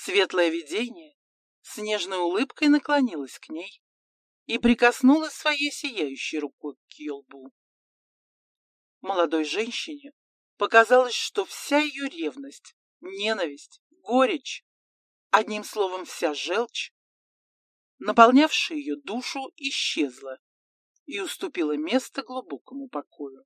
Светлое видение с нежной улыбкой наклонилось к ней и прикоснулась своей сияющей рукой к ее лбу. Молодой женщине показалось, что вся ее ревность, ненависть, горечь, одним словом, вся желчь, наполнявшая ее душу, исчезла и уступила место глубокому покою.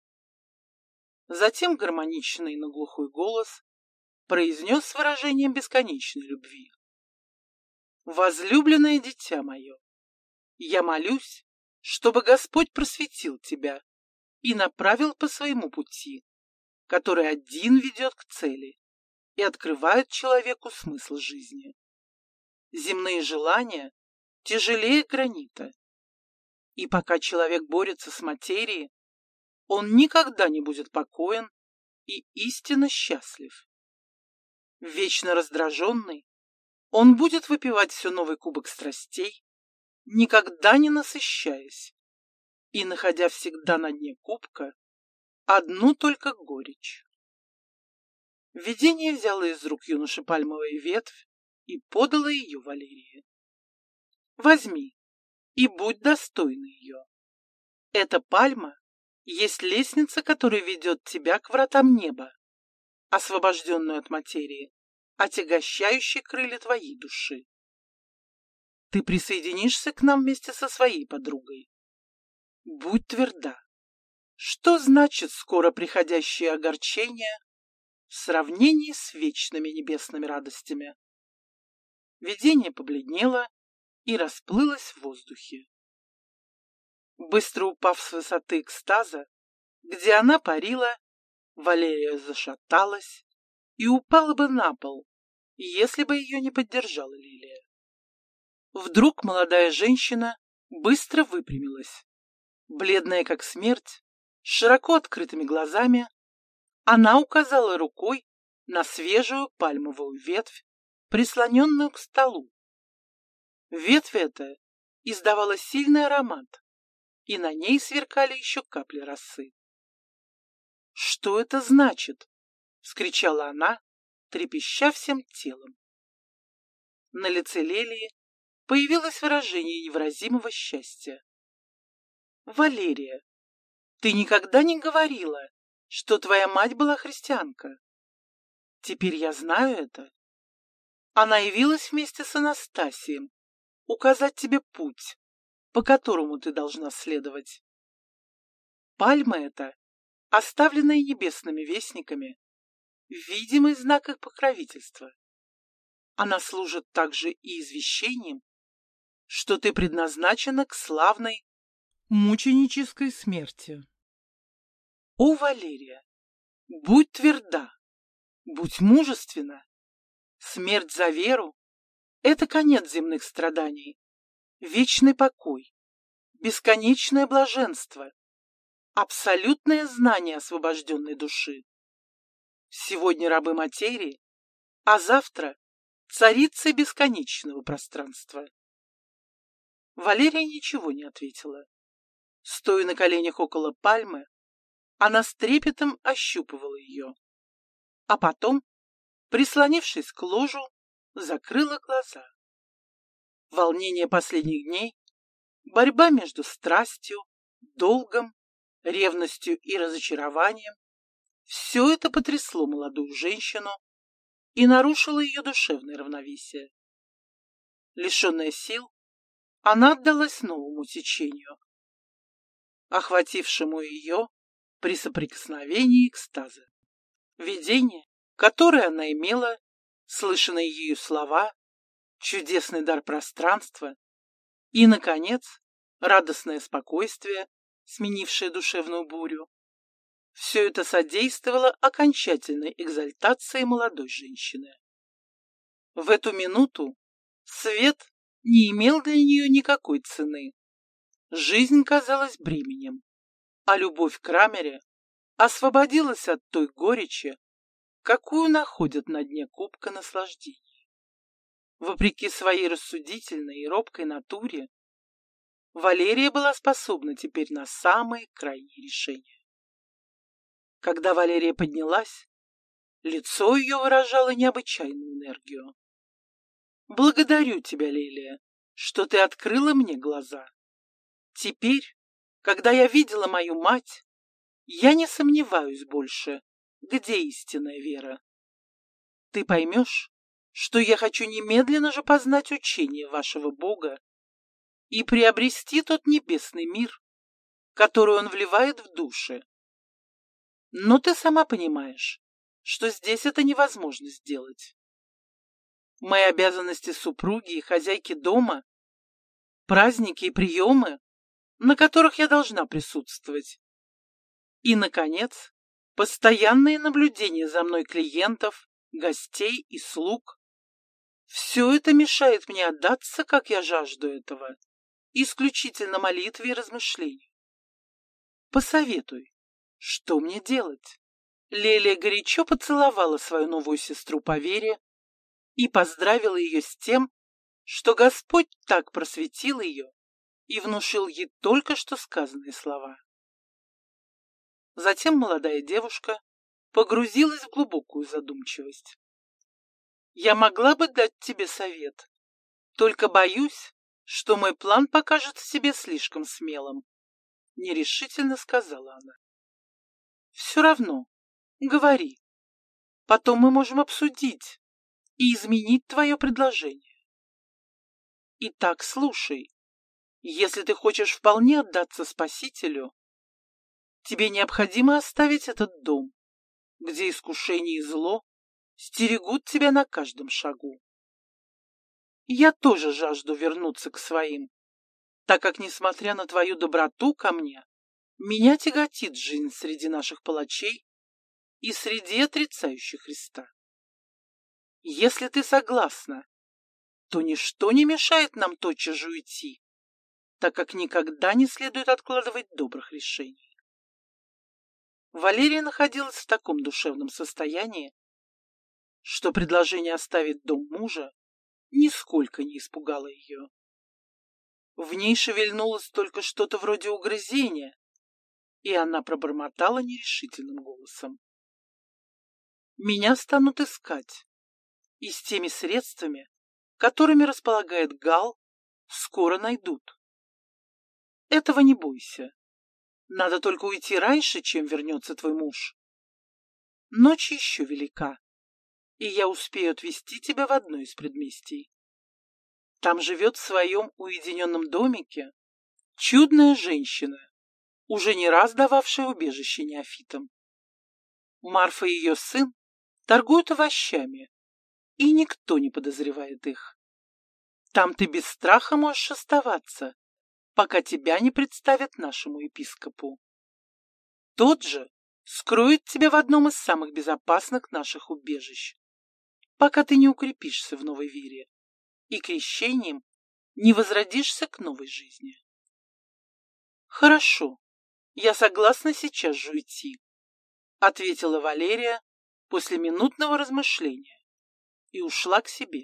Затем гармоничный, но глухой голос произнес с выражением бесконечной любви: «Возлюбленное дитя мое, я молюсь, чтобы Господь просветил тебя и направил по своему пути, который один ведет к цели и открывает человеку смысл жизни. Земные желания тяжелее гранита, и пока человек борется с материей, он никогда не будет покоен и истинно счастлив. Вечно раздраженный, он будет выпивать все новый кубок страстей, никогда не насыщаясь, и находя всегда на дне кубка одну только горечь». Видение взяло из рук юноши пальмовую ветвь и подало ее Валерии. «Возьми и будь достойна ее. Эта пальма есть лестница, которая ведет тебя к вратам неба, освобожденную от материи, отягощающей крылья твоей души. Ты присоединишься к нам вместе со своей подругой. Будь тверда. Что значит скоро приходящее огорчение в сравнении с вечными небесными радостями?» Видение побледнело и расплылось в воздухе. Быстро упав с высоты экстаза, где она парила, Валерия зашаталась и упала бы на пол, если бы ее не поддержала Лилия. Вдруг молодая женщина быстро выпрямилась. Бледная как смерть, с широко открытыми глазами, она указала рукой на свежую пальмовую ветвь, прислоненную к столу. Ветвь эта издавала сильный аромат, и на ней сверкали еще капли росы. «Что это значит?» — вскричала она, трепеща всем телом. На лице Лилии появилось выражение невыразимого счастья. «Валерия, ты никогда не говорила, что твоя мать была христианка. Теперь я знаю это. Она явилась вместе с Анастасием указать тебе путь, по которому ты должна следовать. Пальма эта, оставленная небесными вестниками, видимый знак их покровительства. Она служит также и извещением, что ты предназначена к славной мученической смерти. О, Валерия, будь тверда, будь мужественна. Смерть за веру — это конец земных страданий, вечный покой, бесконечное блаженство, абсолютное знание освобожденной души. Сегодня рабы материи, а завтра царица бесконечного пространства». Валерия ничего не ответила. Стоя на коленях около пальмы, она с трепетом ощупывала ее, а потом, прислонившись к ложу, закрыла глаза. Волнение последних дней, борьба между страстью, долгом, ревностью и разочарованием — все это потрясло молодую женщину и нарушило ее душевное равновесие. Лишенная сил, она отдалась новому течению, охватившему ее при соприкосновении экстаза. Видение, которое она имела, слышанные ею слова, чудесный дар пространства и, наконец, радостное спокойствие, сменившее душевную бурю, все это содействовало окончательной экзальтации молодой женщины. В эту минуту свет не имел для нее никакой цены. Жизнь казалась бременем, а любовь к Крамере освободилась от той горечи, какую находят на дне кубка наслаждений. Вопреки своей рассудительной и робкой натуре, Валерия была способна теперь на самые крайние решения. Когда Валерия поднялась, лицо ее выражало необычайную энергию. Благодарю тебя, Лилия, что ты открыла мне глаза. Теперь, когда я видела мою мать, я не сомневаюсь больше, где истинная вера. Ты поймешь, что я хочу немедленно же познать учение вашего Бога и приобрести тот небесный мир, который он вливает в души. Но ты сама понимаешь, что здесь это невозможно сделать. Мои обязанности супруги и хозяйки дома, праздники и приемы, на которых я должна присутствовать. И, наконец, постоянные наблюдения за мной клиентов, гостей и слуг. Все это мешает мне отдаться, как я жажду этого, исключительно молитве и размышлению. Посоветуй, что мне делать? Лелия горячо поцеловала свою новую сестру по вере и поздравила ее с тем, что Господь так просветил ее и внушил ей только что сказанные слова. Затем молодая девушка погрузилась в глубокую задумчивость. «Я могла бы дать тебе совет, только боюсь, что мой план покажется тебе слишком смелым», — нерешительно сказала она. «Все равно, говори. Потом мы можем обсудить и изменить твое предложение. Итак, слушай. Если ты хочешь вполне отдаться Спасителю, тебе необходимо оставить этот дом, где искушение и зло стерегут тебя на каждом шагу. Я тоже жажду вернуться к своим, так как, несмотря на твою доброту ко мне, меня тяготит жизнь среди наших палачей и среди отрицающих Христа. Если ты согласна, то ничто не мешает нам тотчас же уйти, так как никогда не следует откладывать добрых решений. Валерия находилась в таком душевном состоянии, что предложение оставить дом мужа нисколько не испугало ее. В ней шевельнулось только что-то вроде угрызения, и она пробормотала нерешительным голосом: «Меня станут искать, и с теми средствами, которыми располагает Гал, скоро найдут. Этого не бойся. Надо только уйти раньше, чем вернется твой муж. Ночь еще велика, и я успею отвезти тебя в одно из предместий. Там живет в своем уединенном домике чудная женщина, уже не раз дававшая убежище неофитам. Марфа и ее сын торгуют овощами, и никто не подозревает их. Там ты без страха можешь оставаться, пока тебя не представят нашему епископу. Тот же скроет тебя в одном из самых безопасных наших убежищ, пока ты не укрепишься в новой вере и крещением не возродишься к новой жизни. Хорошо, я согласна сейчас же уйти, ответила Валерия после минутного размышления и ушла к себе.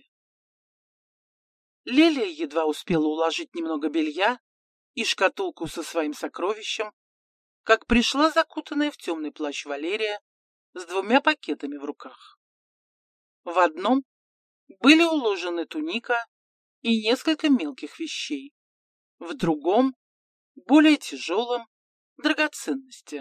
Лилия едва успела уложить немного белья и шкатулку со своим сокровищем, как пришла закутанная в темный плащ Валерия с 2 пакетами в руках. В одном были уложены туника и несколько мелких вещей, в другом, более тяжелом, драгоценности.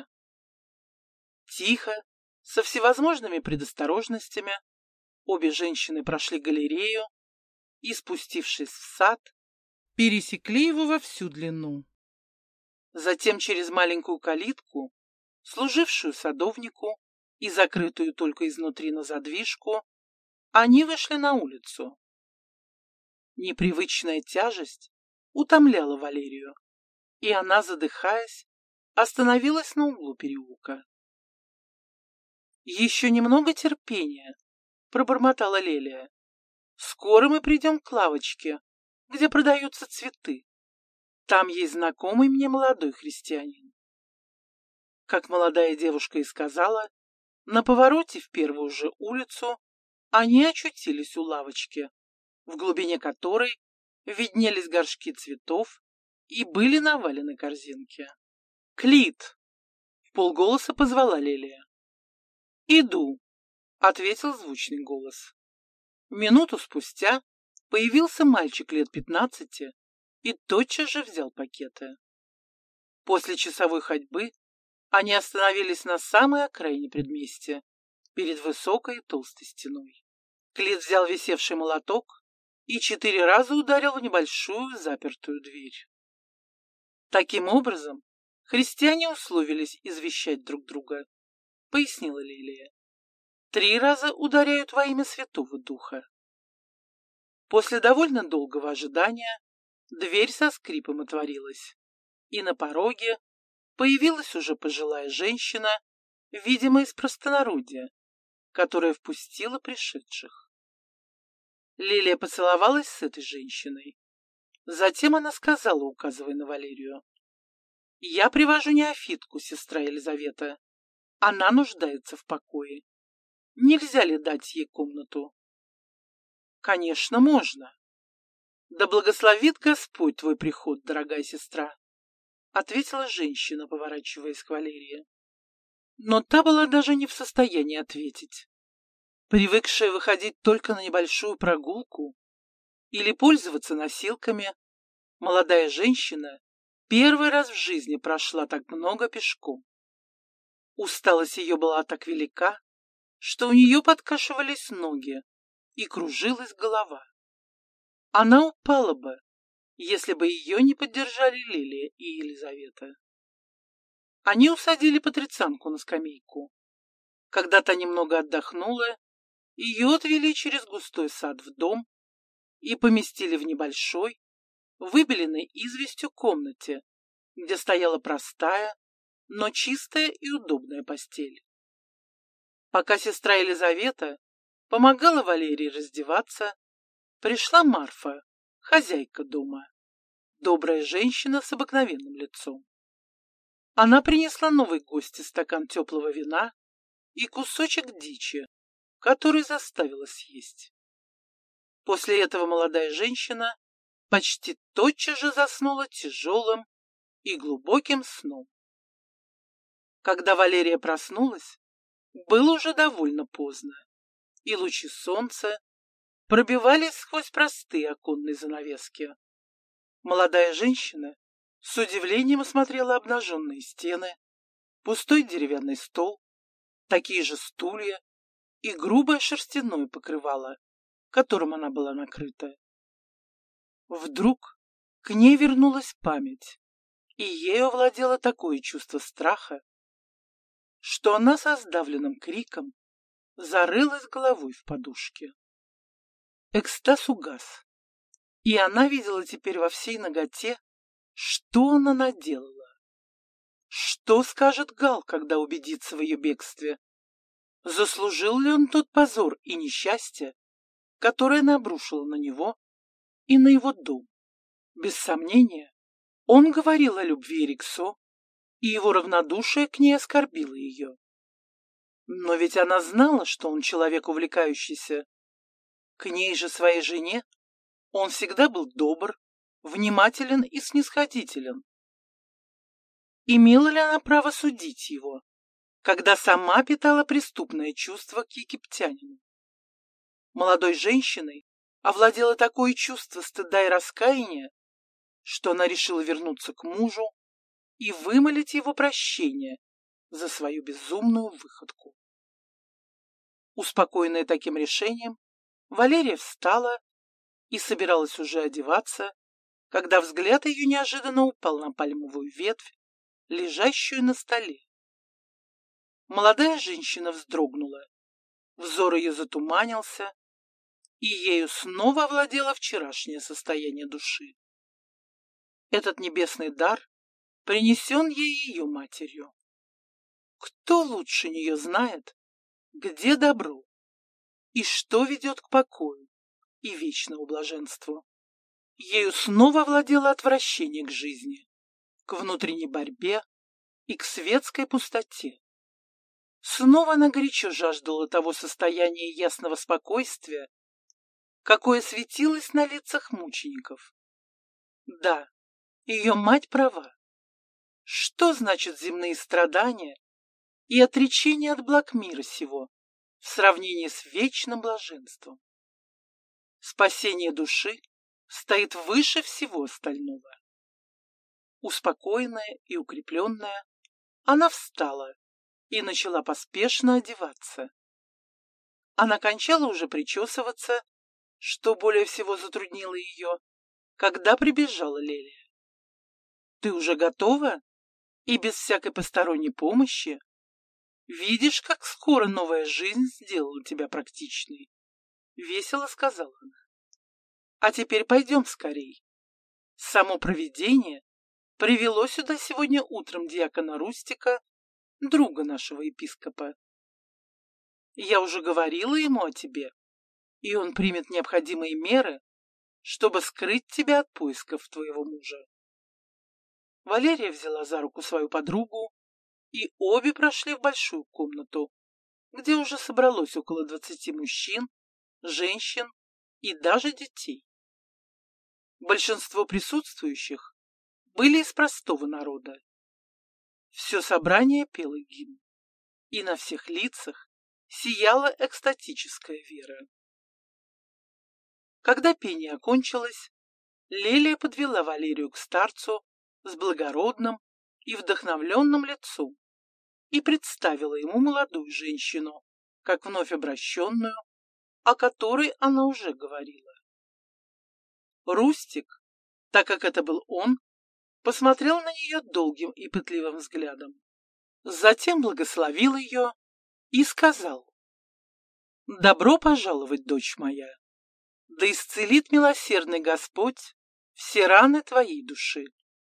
Тихо, со всевозможными предосторожностями, обе женщины прошли галерею и, спустившись в сад, пересекли его во всю длину. Затем через маленькую калитку, служившую садовнику и закрытую только изнутри на задвижку, они вышли на улицу. Непривычная тяжесть утомляла Валерию, и она, задыхаясь, остановилась на углу переулка. «Еще немного терпения», — пробормотала Лелия. «Скоро мы придем к лавочке, где продаются цветы. Там есть знакомый мне молодой христианин». Как молодая девушка и сказала, на повороте в первую же улицу они очутились у лавочки, в глубине которой виднелись горшки цветов и были навалены корзинки. «Клит!» — вполголоса позвала Лелия. «Иду», — ответил звучный голос. Минуту спустя появился мальчик лет 15 и тотчас же взял пакеты. После часовой ходьбы они остановились на самой окраине предместья, перед высокой и толстой стеной. Клит взял висевший молоток и 4 раза ударил в небольшую запертую дверь. Таким образом, христиане условились извещать друг друга, пояснила Лилия. 3 раза ударяют во имя Святого Духа. После довольно долгого ожидания дверь со скрипом отворилась, и на пороге появилась уже пожилая женщина, видимо, из простонародья, которая впустила пришедших. Лилия поцеловалась с этой женщиной. Затем она сказала, указывая на Валерию: «Я привожу неофитку, сестра Елизавета. Она нуждается в покое. Нельзя ли дать ей комнату?» «Конечно, можно. Да благословит Господь твой приход, дорогая сестра», ответила женщина, поворачиваясь к Валерии. Но та была даже не в состоянии ответить. Привыкшая выходить только на небольшую прогулку или пользоваться носилками, молодая женщина первый раз в жизни прошла так много пешком. Усталость ее была так велика, что у нее подкашивались ноги и кружилась голова. Она упала бы, если бы ее не поддержали Лилия и Елизавета. Они усадили патрицианку на скамейку. Когда та немного отдохнула, ее отвели через густой сад в дом и поместили в небольшой, выбеленной известью комнате, где стояла простая, но чистая и удобная постель. Пока сестра Елизавета помогала Валерии раздеваться, пришла Марфа, хозяйка дома, добрая женщина с обыкновенным лицом. Она принесла новой гости стакан теплого вина и кусочек дичи, который заставила съесть. После этого молодая женщина почти тотчас же заснула тяжелым и глубоким сном. Когда Валерия проснулась, было уже довольно поздно, и лучи солнца пробивались сквозь простые оконные занавески. Молодая женщина с удивлением осмотрела обнаженные стены, пустой деревянный стол, такие же стулья и грубое шерстяное покрывало, которым она была накрыта. Вдруг к ней вернулась память, и ею овладело такое чувство страха, что она со сдавленным криком зарылась головой в подушке. Экстаз угас, и она видела теперь во всей наготе, что она наделала. Что скажет Гал, когда убедится в ее бегстве? Заслужил ли он тот позор и несчастье, которое она обрушила на него и на его дом? Без сомнения, он говорил о любви Риксо, и его равнодушие к ней оскорбило ее. Но ведь она знала, что он человек увлекающийся. К ней же, своей жене, он всегда был добр, внимателен и снисходителен. Имела ли она право судить его, когда сама питала преступное чувство к египтянину? Молодой женщиной овладело такое чувство стыда и раскаяния, что она решила вернуться к мужу и вымолить его прощение за свою безумную выходку. Успокоенная таким решением, Валерия встала и собиралась уже одеваться, когда взгляд ее неожиданно упал на пальмовую ветвь, лежащую на столе. Молодая женщина вздрогнула, взор ее затуманился, и ею снова овладело вчерашнее состояние души. Этот небесный дар принесен ей ее матерью. Кто лучше нее знает, где добро и что ведет к покою и вечному блаженству? Ею снова овладело отвращение к жизни, к внутренней борьбе и к светской пустоте. Снова она горячо жаждала того состояния ясного спокойствия, какое светилось на лицах мучеников. Да, ее мать права. Что значит земные страдания и отречение от благ мира сего в сравнении с вечным блаженством? Спасение души стоит выше всего остального. Успокоенная и укрепленная, она встала и начала поспешно одеваться. Она кончала уже причесываться, что более всего затруднило ее, когда прибежала Лелия. «Ты уже готова? И без всякой посторонней помощи? Видишь, как скоро новая жизнь сделала тебя практичной?» — весело сказала она. «А теперь пойдем скорей. Само провидение привело сюда сегодня утром дьякона Рустика, друга нашего епископа. Я уже говорила ему о тебе, и он примет необходимые меры, чтобы скрыть тебя от поисков твоего мужа». Валерия взяла за руку свою подругу, и обе прошли в большую комнату, где уже собралось около 20 мужчин, женщин и даже детей. Большинство присутствующих были из простого народа. Все собрание пело гимн, и на всех лицах сияла экстатическая вера. Когда пение окончилось, Лелия подвела Валерию к старцу с благородным и вдохновленным лицом и представила ему молодую женщину, как вновь обращенную, о которой она уже говорила. Рустик, так как это был он, посмотрел на нее долгим и пытливым взглядом, затем благословил ее и сказал: «Добро пожаловать, дочь моя, да исцелит милосердный Господь все раны твоей души.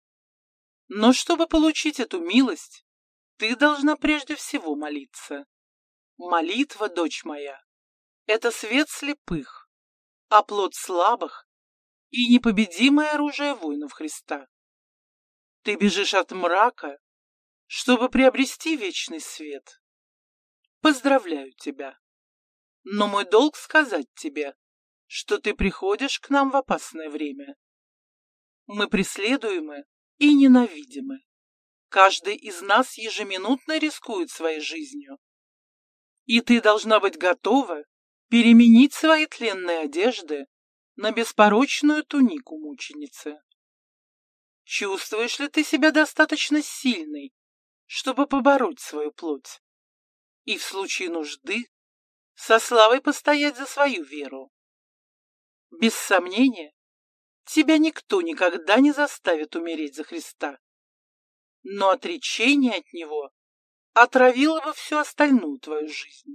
Но чтобы получить эту милость, ты должна прежде всего молиться. Молитва, дочь моя, это свет слепых, а плод слабых и непобедимое оружие воинов Христа. Ты бежишь от мрака, чтобы приобрести вечный свет. Поздравляю тебя. Но мой долг сказать тебе, что ты приходишь к нам в опасное время. Мы преследуемы и ненавидимы. Каждый из нас ежеминутно рискует своей жизнью. И ты должна быть готова переменить свои тленные одежды на беспорочную тунику мученицы. Чувствуешь ли ты себя достаточно сильной, чтобы побороть свою плоть и в случае нужды со славой постоять за свою веру? Без сомнения, тебя никто никогда не заставит умереть за Христа, но отречение от Него отравило бы всю остальную твою жизнь.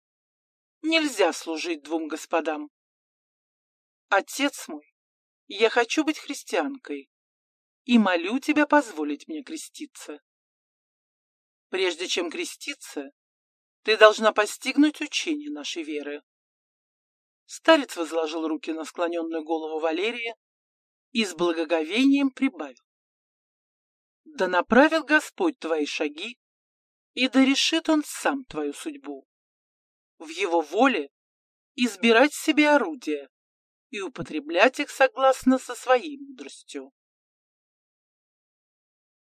Нельзя служить двум господам. Отец мой, я хочу быть христианкой и молю тебя позволить мне креститься. Прежде чем креститься, ты должна постигнуть учение нашей веры». Старец возложил руки на склоненную голову Валерии и с благоговением прибавил: «Да направит Господь твои шаги, и да решит Он сам твою судьбу. В Его воле избирать себе орудия и употреблять их согласно со своей мудростью.